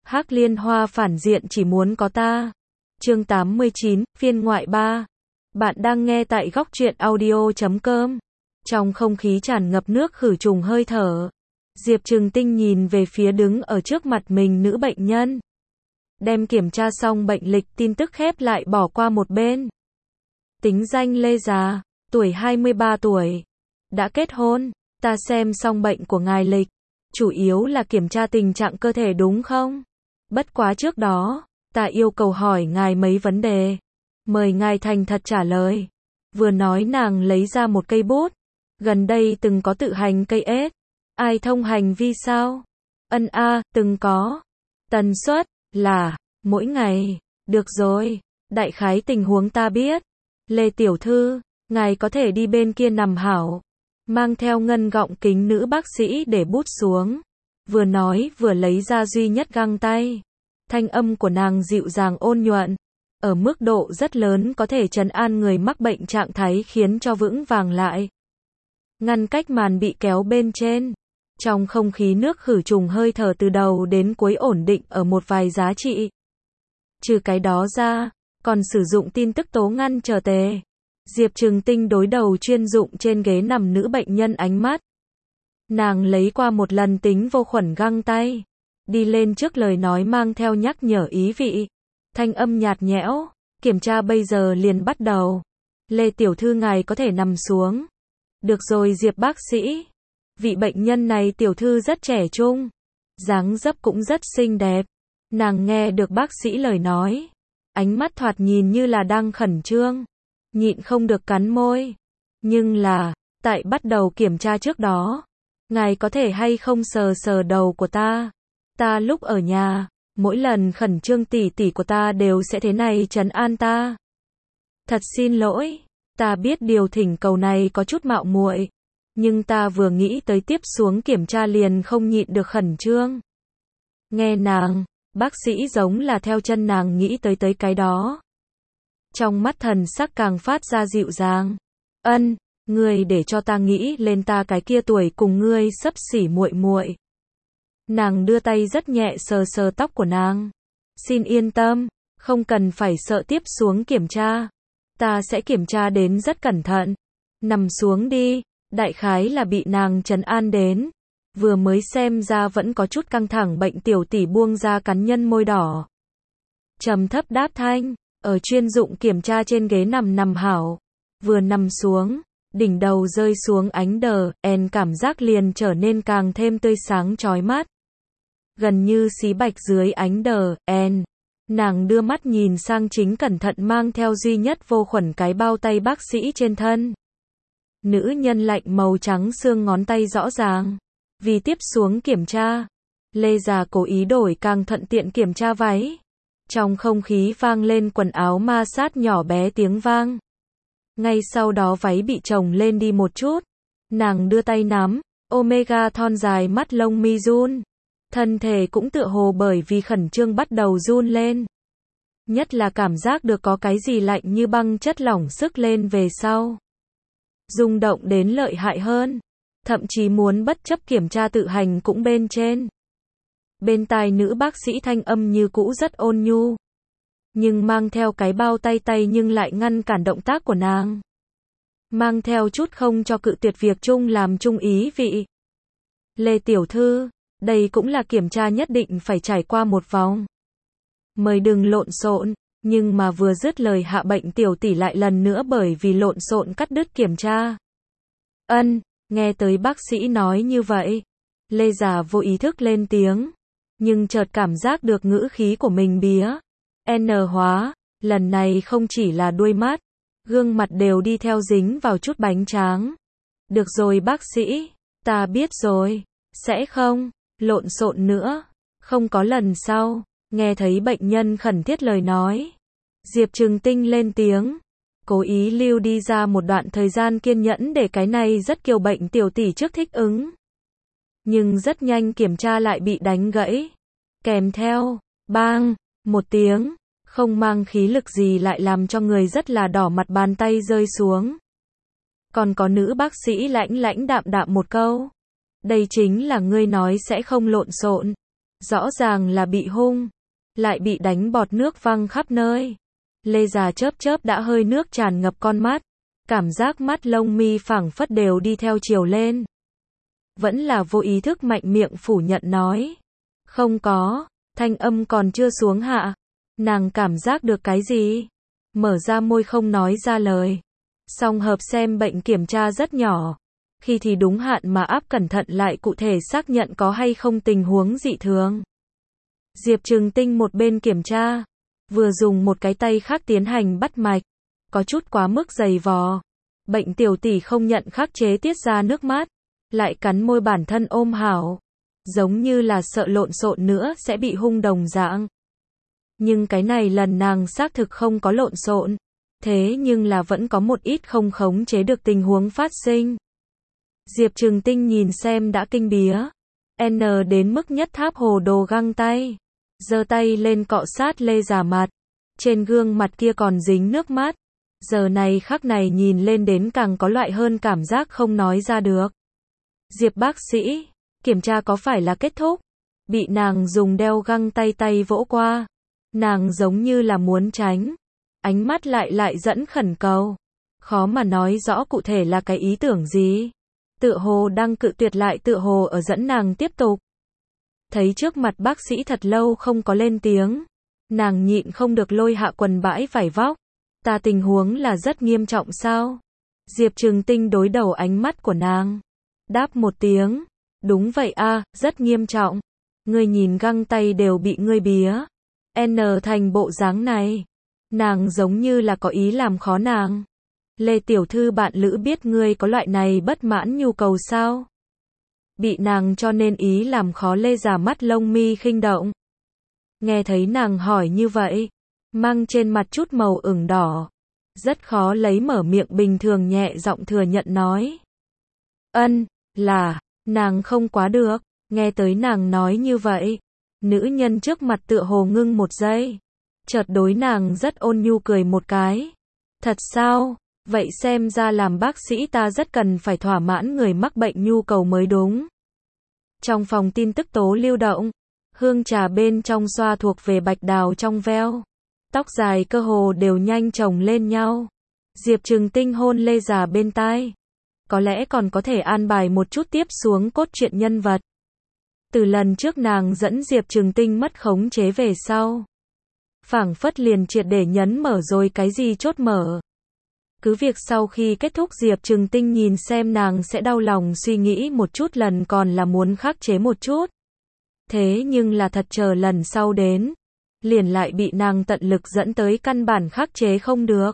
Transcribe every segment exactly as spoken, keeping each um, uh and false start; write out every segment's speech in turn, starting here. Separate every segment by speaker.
Speaker 1: Hắc Liên Hoa phản diện chỉ muốn có ta. Chương tám mươi chín, phiên ngoại ba. Bạn đang nghe tại góc truyện audio chấm com. Trong không khí tràn ngập nước khử trùng hơi thở, Diệp Trừng Tinh nhìn về phía đứng ở trước mặt mình nữ bệnh nhân. Đem kiểm tra xong bệnh lịch tin tức khép lại bỏ qua một bên. Tính danh Lê Già, tuổi hai mươi ba tuổi. Đã kết hôn, ta xem xong bệnh của ngài lịch. Chủ yếu là kiểm tra tình trạng cơ thể đúng không? Bất quá trước đó, ta yêu cầu hỏi ngài mấy vấn đề. Mời ngài thành thật trả lời. Vừa nói nàng lấy ra một cây bút. Gần đây từng có tự hành cây ếch. Ai thông hành vi sao? Ân a, từng có. Tần suất, là, mỗi ngày. Được rồi, đại khái tình huống ta biết. Lê Tiểu Thư, ngài có thể đi bên kia nằm hảo. Mang theo ngân gọng kính nữ bác sĩ để bút xuống. Vừa nói vừa lấy ra duy nhất găng tay. Thanh âm của nàng dịu dàng ôn nhuận. Ở mức độ rất lớn có thể trấn an người mắc bệnh trạng thái khiến cho vững vàng lại. Ngăn cách màn bị kéo bên trên. Trong không khí nước khử trùng hơi thở từ đầu đến cuối ổn định ở một vài giá trị. Trừ cái đó ra, còn sử dụng tin tức tố ngăn trở tề. Diệp Trừng Tinh đối đầu chuyên dụng trên ghế nằm nữ bệnh nhân ánh mắt. Nàng lấy qua một lần tính vô khuẩn găng tay. Đi lên trước lời nói mang theo nhắc nhở ý vị. Thanh âm nhạt nhẽo, kiểm tra bây giờ liền bắt đầu. Lê Tiểu Thư ngài có thể nằm xuống. Được rồi Diệp bác sĩ. Vị bệnh nhân này Tiểu Thư rất trẻ trung. Dáng dấp cũng rất xinh đẹp. Nàng nghe được bác sĩ lời nói. Ánh mắt thoạt nhìn như là đang khẩn trương. Nhịn không được cắn môi. Nhưng là, tại bắt đầu kiểm tra trước đó. Ngài có thể hay không sờ sờ đầu của ta. Ta lúc ở nhà, mỗi lần khẩn trương tỉ tỉ của ta đều sẽ thế này trấn an ta. Thật xin lỗi, ta biết điều thỉnh cầu này có chút mạo muội, nhưng ta vừa nghĩ tới tiếp xuống kiểm tra liền không nhịn được khẩn trương. Nghe nàng, bác sĩ giống là theo chân nàng nghĩ tới tới cái đó. Trong mắt thần sắc càng phát ra dịu dàng. Ân, ngươi để cho ta nghĩ lên ta cái kia tuổi cùng ngươi xấp xỉ muội muội. Nàng đưa tay rất nhẹ sờ sờ tóc của nàng. Xin yên tâm, không cần phải sợ tiếp xuống kiểm tra. Ta sẽ kiểm tra đến rất cẩn thận. Nằm xuống đi, đại khái là bị nàng trấn an đến. Vừa mới xem ra vẫn có chút căng thẳng bệnh tiểu tỷ buông ra cắn nhân môi đỏ. Trầm thấp đáp thanh, ở chuyên dụng kiểm tra trên ghế nằm nằm hảo. Vừa nằm xuống, đỉnh đầu rơi xuống ánh đờ, en cảm giác liền trở nên càng thêm tươi sáng chói mắt. Gần như xí bạch dưới ánh đờ, en. Nàng đưa mắt nhìn sang chính cẩn thận mang theo duy nhất vô khuẩn cái bao tay bác sĩ trên thân. Nữ nhân lạnh màu trắng xương ngón tay rõ ràng. Vì tiếp xuống kiểm tra, Lê Già cố ý đổi càng thuận tiện kiểm tra váy. Trong không khí vang lên quần áo ma sát nhỏ bé tiếng vang. Ngay sau đó váy bị chồng lên đi một chút. Nàng đưa tay nắm, Omega thon dài mắt lông mi run. Thân thể cũng tựa hồ bởi vì khẩn trương bắt đầu run lên. Nhất là cảm giác được có cái gì lạnh như băng chất lỏng sức lên về sau. Rung động đến lợi hại hơn. Thậm chí muốn bất chấp kiểm tra tự hành cũng bên trên. Bên tai nữ bác sĩ thanh âm như cũ rất ôn nhu. Nhưng mang theo cái bao tay tay nhưng lại ngăn cản động tác của nàng. Mang theo chút không cho cự tuyệt việc chung làm chung ý vị. Lê Tiểu Thư, đây cũng là kiểm tra nhất định phải trải qua một vòng. Mời đừng lộn xộn, nhưng mà vừa dứt lời hạ bệnh tiểu tỷ lại lần nữa bởi vì lộn xộn cắt đứt kiểm tra. Ân, nghe tới bác sĩ nói như vậy. Lê Già vô ý thức lên tiếng. Nhưng chợt cảm giác được ngữ khí của mình bía. N hóa, lần này không chỉ là đuôi mắt, gương mặt đều đi theo dính vào chút bánh tráng. Được rồi bác sĩ, ta biết rồi, sẽ không lộn xộn nữa, không có lần sau. Nghe thấy bệnh nhân khẩn thiết lời nói, Diệp Trừng Tinh lên tiếng, cố ý lưu đi ra một đoạn thời gian kiên nhẫn để cái này rất kiều bệnh tiểu tỷ trước thích ứng. Nhưng rất nhanh kiểm tra lại bị đánh gãy, kèm theo, bang, một tiếng, không mang khí lực gì lại làm cho người rất là đỏ mặt bàn tay rơi xuống. Còn có nữ bác sĩ lãnh lãnh đạm đạm một câu. Đây chính là ngươi nói sẽ không lộn xộn. Rõ ràng là bị hung, lại bị đánh bọt nước văng khắp nơi. Lê Già chớp chớp đã hơi nước tràn ngập con mắt, cảm giác mắt lông mi phẳng phất đều đi theo chiều lên. Vẫn là vô ý thức mạnh miệng phủ nhận nói. Không có, thanh âm còn chưa xuống hạ. Nàng cảm giác được cái gì? Mở ra môi không nói ra lời. Song hợp xem bệnh kiểm tra rất nhỏ. Khi thì đúng hạn mà áp cẩn thận lại cụ thể xác nhận có hay không tình huống dị thường. Diệp Trừng Tinh một bên kiểm tra, vừa dùng một cái tay khác tiến hành bắt mạch. Có chút quá mức dày vò. Bệnh tiểu tỷ không nhận khắc chế tiết ra nước mắt. Lại cắn môi bản thân ôm hảo. Giống như là sợ lộn xộn nữa sẽ bị hung đồng dạng. Nhưng cái này lần nàng xác thực không có lộn xộn. Thế nhưng là vẫn có một ít không khống chế được tình huống phát sinh. Diệp Trừng Tinh nhìn xem đã kinh bía. N đến mức nhất tháp hồ đồ găng tay. Giơ tay lên cọ sát Lê Già mặt. Trên gương mặt kia còn dính nước mắt. Giờ này khắc này nhìn lên đến càng có loại hơn cảm giác không nói ra được. Diệp bác sĩ, kiểm tra có phải là kết thúc? Bị nàng dùng đeo găng tay tay vỗ qua. Nàng giống như là muốn tránh. Ánh mắt lại lại dẫn khẩn cầu. Khó mà nói rõ cụ thể là cái ý tưởng gì. Tựa hồ đang cự tuyệt lại tựa hồ ở dẫn nàng tiếp tục. Thấy trước mặt bác sĩ thật lâu không có lên tiếng. Nàng nhịn không được lôi hạ quần bãi vải vóc. Ta tình huống là rất nghiêm trọng sao? Diệp Trừng Tinh đối đầu ánh mắt của nàng. Đáp một tiếng. Đúng vậy a, rất nghiêm trọng. Ngươi nhìn găng tay đều bị ngươi bía. N thành bộ dáng này. Nàng giống như là có ý làm khó nàng. Lê tiểu thư bạn lữ biết ngươi có loại này bất mãn nhu cầu sao? Bị nàng cho nên ý làm khó Lê Già mắt lông mi khinh động. Nghe thấy nàng hỏi như vậy, mang trên mặt chút màu ửng đỏ. Rất khó lấy mở miệng bình thường nhẹ giọng thừa nhận nói. Ân, là, nàng không quá được. Nghe tới nàng nói như vậy. Nữ nhân trước mặt tựa hồ ngưng một giây. Chợt đối nàng rất ôn nhu cười một cái. Thật sao? Vậy xem ra làm bác sĩ ta rất cần phải thỏa mãn người mắc bệnh nhu cầu mới đúng. Trong phòng tin tức tố lưu động, hương trà bên trong xoa thuộc về bạch đào trong veo. Tóc dài cơ hồ đều nhanh chồng lên nhau. Diệp Trừng Tinh hôn Lê Già bên tai. Có lẽ còn có thể an bài một chút tiếp xuống cốt truyện nhân vật. Từ lần trước nàng dẫn Diệp Trừng Tinh mất khống chế về sau. Phảng phất liền triệt để nhấn mở rồi cái gì chốt mở. Cứ việc sau khi kết thúc Diệp Trừng Tinh nhìn xem nàng sẽ đau lòng suy nghĩ một chút lần còn là muốn khắc chế một chút. Thế nhưng là thật chờ lần sau đến. Liền lại bị nàng tận lực dẫn tới căn bản khắc chế không được.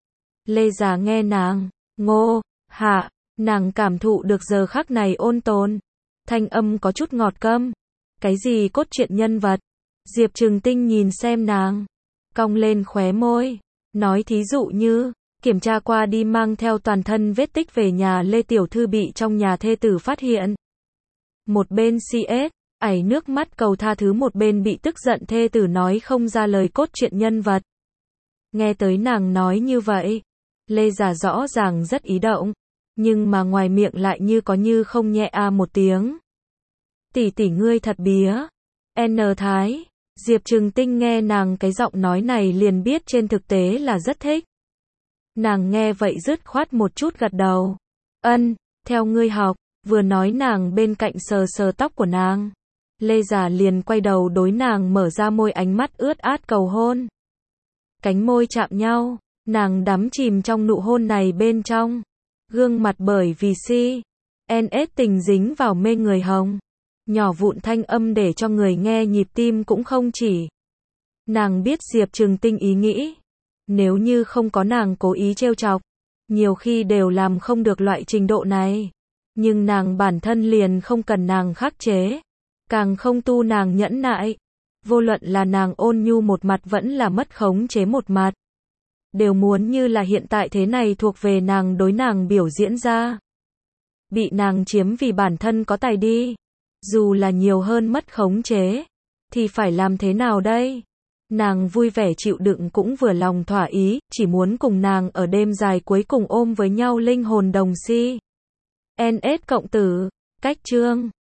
Speaker 1: Lê Già nghe nàng, ngô, hạ, nàng cảm thụ được giờ khắc này ôn tồn. Thanh âm có chút ngọt câm. Cái gì cốt truyện nhân vật? Diệp Trừng Tinh nhìn xem nàng. Cong lên khóe môi. Nói thí dụ như, kiểm tra qua đi mang theo toàn thân vết tích về nhà Lê Tiểu Thư bị trong nhà thê tử phát hiện. Một bên xê ét, ảy nước mắt cầu tha thứ một bên bị tức giận thê tử nói không ra lời cốt truyện nhân vật. Nghe tới nàng nói như vậy. Lê Già rõ ràng rất ý động. Nhưng mà ngoài miệng lại như có như không nhẹ a một tiếng. Tỷ tỷ ngươi thật bía. N Thái. Diệp Trừng Tinh nghe nàng cái giọng nói này liền biết trên thực tế là rất thích. Nàng nghe vậy dứt khoát một chút gật đầu. Ân, theo ngươi học, vừa nói nàng bên cạnh sờ sờ tóc của nàng. Lê Già liền quay đầu đối nàng mở ra môi ánh mắt ướt át cầu hôn. Cánh môi chạm nhau, nàng đắm chìm trong nụ hôn này bên trong. Gương mặt bởi vì si, en ét tình dính vào mê người hồng. Nhỏ vụn thanh âm để cho người nghe nhịp tim cũng không chỉ. Nàng biết Diệp Trừng Tinh ý nghĩ. Nếu như không có nàng cố ý trêu chọc, nhiều khi đều làm không được loại trình độ này. Nhưng nàng bản thân liền không cần nàng khắc chế. Càng không tu nàng nhẫn nại. Vô luận là nàng ôn nhu một mặt vẫn là mất khống chế một mặt. Đều muốn như là hiện tại thế này thuộc về nàng đối nàng biểu diễn ra. Bị nàng chiếm vì bản thân có tài đi. Dù là nhiều hơn mất khống chế. Thì phải làm thế nào đây? Nàng vui vẻ chịu đựng cũng vừa lòng thỏa ý. Chỉ muốn cùng nàng ở đêm dài cuối cùng ôm với nhau linh hồn đồng si. en ét cộng tử. Cách chương.